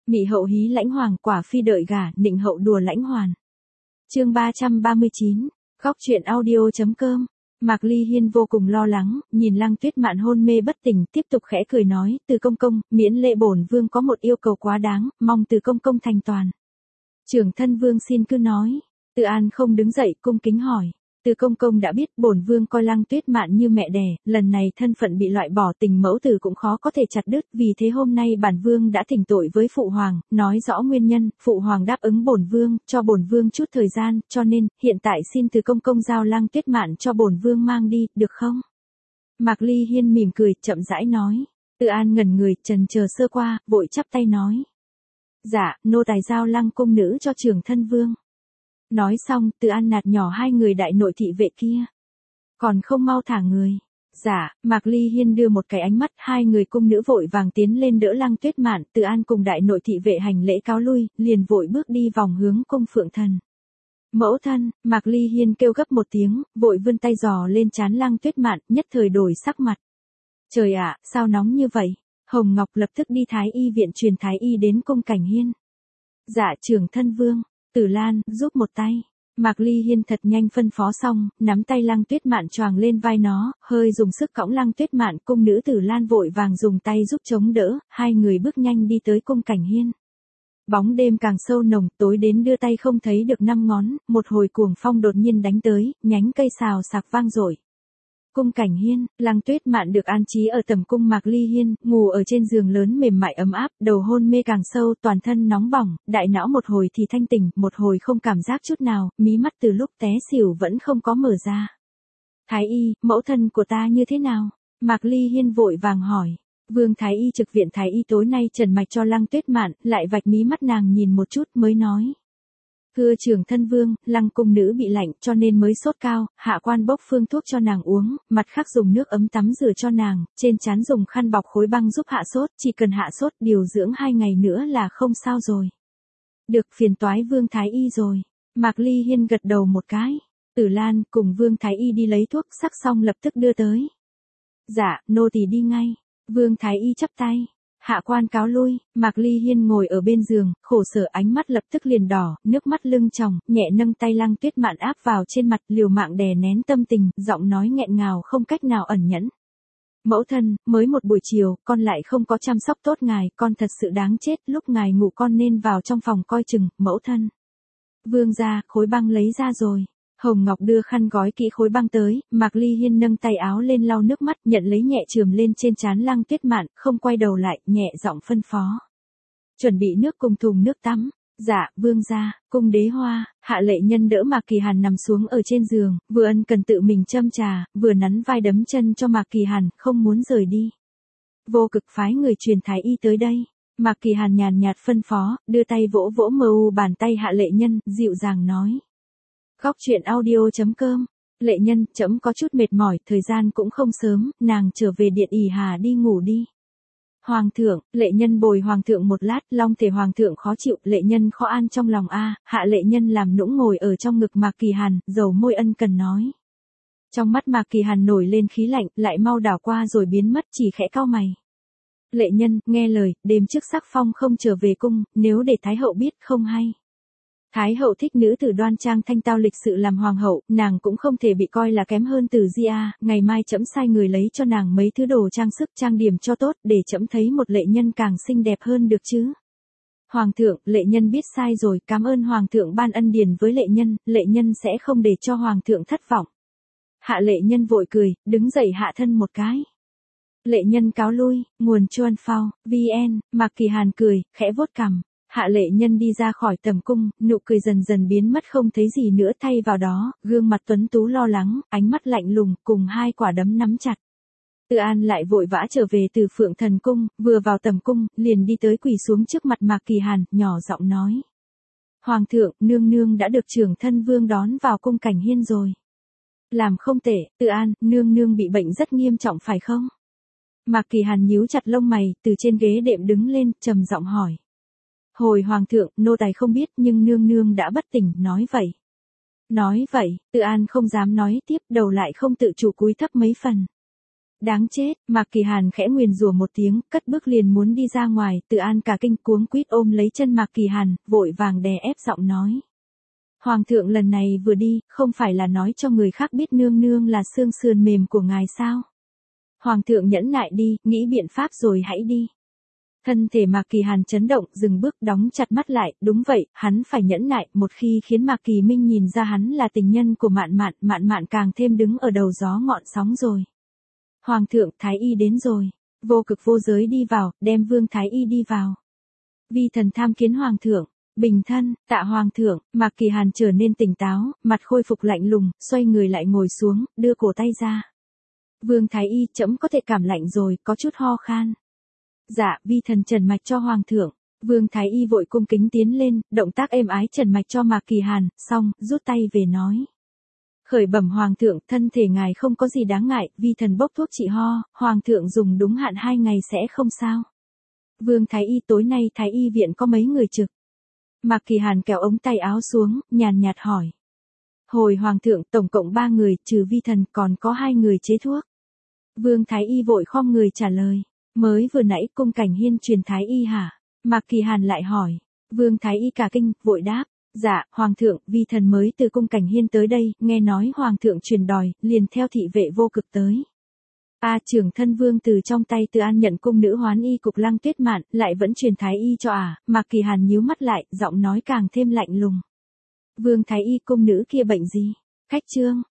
Mị hậu hí lãnh hoàng, quả phi đợi gả, nịnh hậu đùa lãnh hoàn. Chương 339, góc truyện audio.com. Mạc Ly Hiên vô cùng lo lắng, nhìn Lăng Tuyết Mạn hôn mê bất tỉnh, tiếp tục khẽ cười nói, Từ công công, miễn lễ bổn vương có một yêu cầu quá đáng, mong Từ công công thành toàn. Trưởng thân vương xin cứ nói. Từ An không đứng dậy, cung kính hỏi. Từ công công đã biết bổn vương coi Lăng Tuyết Mạn như mẹ đẻ, lần này thân phận bị loại bỏ, tình mẫu tử cũng khó có thể chặt đứt, vì thế hôm nay bản vương đã thỉnh tội với phụ hoàng, nói rõ nguyên nhân, phụ hoàng đáp ứng bổn vương, cho bổn vương chút thời gian, cho nên hiện tại xin Từ công công giao Lăng Tuyết Mạn cho bổn vương mang đi, được không? Mạc Ly Hiên mỉm cười, chậm rãi nói. Từ An ngẩn người, trần chờ sơ qua, vội chắp tay nói. Dạ, nô tài giao Lăng cung nữ cho trưởng thân vương. Nói xong, Từ An nạt nhỏ hai người đại nội thị vệ kia. Còn không mau thả người. Dạ, Mạc Ly Hiên đưa một cái ánh mắt, hai người cung nữ vội vàng tiến lên đỡ Lăng Tuyết Mạn, Từ An cùng đại nội thị vệ hành lễ cáo lui, liền vội bước đi vòng hướng cung phượng thần. Mẫu thân, Mạc Ly Hiên kêu gấp một tiếng, vội vươn tay giò lên trán Lăng Tuyết Mạn, nhất thời đổi sắc mặt. Trời ạ, sao nóng như vậy? Hồng Ngọc lập tức đi Thái y viện truyền Thái y đến cung Cảnh Hiên. Dạ trưởng thân vương. Tử Lan, giúp một tay. Mạc Ly Hiên thật nhanh phân phó xong, nắm tay Lăng Tuyết Mạn choàng lên vai nó, hơi dùng sức cõng Lăng Tuyết Mạn, cung nữ Tử Lan vội vàng dùng tay giúp chống đỡ, hai người bước nhanh đi tới cung Cảnh Hiên. Bóng đêm càng sâu nồng, tối đến đưa tay không thấy được năm ngón, một hồi cuồng phong đột nhiên đánh tới, nhánh cây xào xạc vang dội. Cung Cảnh Hiên, Lăng Tuyết Mạn được an trí ở tầm cung Mạc Ly Hiên, ngủ ở trên giường lớn mềm mại ấm áp, đầu hôn mê càng sâu, toàn thân nóng bỏng, đại não một hồi thì thanh tỉnh, một hồi không cảm giác chút nào, mí mắt từ lúc té xỉu vẫn không có mở ra. Thái y, mẫu thân của ta như thế nào? Mạc Ly Hiên vội vàng hỏi. Vương Thái y trực viện Thái y tối nay trần mạch cho Lăng Tuyết Mạn, lại vạch mí mắt nàng nhìn một chút mới nói. Thưa trưởng thân vương, Lăng cung nữ bị lạnh cho nên mới sốt cao, hạ quan bốc phương thuốc cho nàng uống, mặt khác dùng nước ấm tắm rửa cho nàng, trên trán dùng khăn bọc khối băng giúp hạ sốt, chỉ cần hạ sốt điều dưỡng 2 ngày nữa là không sao rồi. Được, phiền toái Vương Thái y rồi. Mạc Ly Hiên gật đầu một cái. Tử Lan cùng Vương Thái y đi lấy thuốc, sắc xong lập tức đưa tới. Dạ, nô tỳ đi ngay. Vương Thái y chắp tay. Hạ quan cáo lui, Mạc Ly Hiên ngồi ở bên giường, khổ sở ánh mắt lập tức liền đỏ, nước mắt lưng tròng, nhẹ nâng tay Lăng Tuyết Mạn áp vào trên mặt, liều mạng đè nén tâm tình, giọng nói nghẹn ngào không cách nào ẩn nhẫn. Mẫu thân, mới một buổi chiều, con lại không có chăm sóc tốt ngài, con thật sự đáng chết, lúc ngài ngủ con nên vào trong phòng coi chừng, mẫu thân. Vương gia, khối băng lấy ra rồi. Hồng Ngọc đưa khăn gói kỹ khối băng tới, Mạc Ly Hiên nâng tay áo lên lau nước mắt, nhận lấy nhẹ chườm lên trên trán Lăng Tuyết Mạn, không quay đầu lại, nhẹ giọng phân phó. Chuẩn bị nước cùng thùng nước tắm. Dạ, vương gia, cung đế hoa, Hạ Lệ Nhân đỡ Mạc Kỳ Hàn nằm xuống ở trên giường, vừa ân cần tự mình châm trà, vừa nắn vai đấm chân cho Mạc Kỳ Hàn, không muốn rời đi. Vô Cực phái người truyền Thái y tới đây. Mạc Kỳ Hàn nhàn nhạt phân phó, đưa tay vỗ vỗ mờ u bàn tay Hạ Lệ Nhân, dịu dàng nói. Góc truyện audio.com. Lệ Nhân, trẫm có chút mệt mỏi, thời gian cũng không sớm, nàng trở về điện ỷ hà đi ngủ đi. Hoàng thượng, Lệ Nhân bồi hoàng thượng một lát, long thể hoàng thượng khó chịu, Lệ Nhân khó an trong lòng a. Hạ Lệ Nhân làm nũng ngồi ở trong ngực Mạc Kỳ Hàn, dầu môi ân cần nói. Trong mắt Mạc Kỳ Hàn nổi lên khí lạnh, lại mau đảo qua rồi biến mất, chỉ khẽ cau mày. Lệ Nhân, nghe lời, đêm trước Sắc Phong không trở về cung, nếu để Thái hậu biết không hay. Thái hậu thích nữ tử đoan trang thanh tao lịch sự làm hoàng hậu, nàng cũng không thể bị coi là kém hơn Từ Di a. Ngày mai trẫm sai người lấy cho nàng mấy thứ đồ trang sức trang điểm cho tốt, để trẫm thấy một Lệ Nhân càng xinh đẹp hơn được chứ. Hoàng thượng, Lệ Nhân biết sai rồi, cảm ơn hoàng thượng ban ân điển với Lệ Nhân sẽ không để cho hoàng thượng thất vọng. Hạ Lệ Nhân vội cười, đứng dậy hạ thân một cái. Lệ Nhân cáo lui, nguồn chuan phao, VN, Mạc Kỳ Hàn cười, khẽ vuốt cằm. Hạ Lệ Nhân đi ra khỏi tầm cung, nụ cười dần dần biến mất không thấy gì nữa, thay vào đó, gương mặt tuấn tú lo lắng, ánh mắt lạnh lùng, cùng hai quả đấm nắm chặt. Từ An lại vội vã trở về từ Phượng Thần cung, vừa vào tầm cung, liền đi tới quỳ xuống trước mặt Mạc Kỳ Hàn, nhỏ giọng nói. Hoàng thượng, nương nương đã được trưởng thân vương đón vào cung Cảnh Hiên rồi. Làm không tệ, Từ An, nương nương bị bệnh rất nghiêm trọng phải không? Mạc Kỳ Hàn nhíu chặt lông mày, từ trên ghế đệm đứng lên, trầm giọng hỏi. Hồi hoàng thượng, nô tài không biết, nhưng nương nương đã bất tỉnh, nói vậy. Nói vậy, Từ An không dám nói tiếp, đầu lại không tự chủ cúi thấp mấy phần. Đáng chết, Mạc Kỳ Hàn khẽ nguyền rủa một tiếng, cất bước liền muốn đi ra ngoài, Từ An cả kinh cuống quýt ôm lấy chân Mạc Kỳ Hàn, vội vàng đè ép giọng nói. Hoàng thượng lần này vừa đi, không phải là nói cho người khác biết nương nương là xương sườn mềm của ngài sao? Hoàng thượng nhẫn nại đi, nghĩ biện pháp rồi hãy đi. Thân thể Mạc Kỳ Hàn chấn động, dừng bước đóng chặt mắt lại, đúng vậy, hắn phải nhẫn nại, một khi khiến Mạc Kỳ Minh nhìn ra hắn là tình nhân của Mạn Mạn, Mạn Mạn càng thêm đứng ở đầu gió ngọn sóng rồi. Hoàng thượng, Thái Y đến rồi. Vô Cực vô giới đi vào, đem Vương Thái Y đi vào. Vi thần tham kiến Hoàng thượng. Bình thân, tạ Hoàng thượng. Mạc Kỳ Hàn trở nên tỉnh táo, mặt khôi phục lạnh lùng, xoay người lại ngồi xuống, đưa cổ tay ra. Vương Thái Y, trẫm có thể cảm lạnh rồi, có chút ho khan. Dạ, vi thần trần mạch cho Hoàng thượng. Vương Thái Y vội cung kính tiến lên, động tác êm ái trần mạch cho Mạc Kỳ Hàn, xong, rút tay về nói. Khởi bẩm Hoàng thượng, thân thể ngài không có gì đáng ngại, vi thần bốc thuốc trị ho, Hoàng thượng dùng đúng hạn 2 ngày sẽ không sao. Vương Thái Y, tối nay Thái Y viện có mấy người trực? Mạc Kỳ Hàn kéo ống tay áo xuống, nhàn nhạt hỏi. Hồi Hoàng thượng, tổng cộng 3 người, trừ vi thần còn có 2 người chế thuốc. Vương Thái Y vội khom người trả lời. Mới vừa nãy cung Cảnh Hiên truyền Thái Y hả? Mạc Kỳ Hàn lại hỏi. Vương Thái Y cả kinh, vội đáp. Dạ, Hoàng thượng, vi thần mới từ cung Cảnh Hiên tới đây, nghe nói Hoàng thượng truyền đòi, liền theo thị vệ Vô Cực tới. Trưởng thân Vương từ trong tay Từ An nhận cung nữ hoán y cục Lăng Tuyết Mạn, lại vẫn truyền Thái Y cho Mạc Kỳ Hàn nhíu mắt lại, giọng nói càng thêm lạnh lùng. Vương Thái Y, cung nữ kia bệnh gì? Khách trương,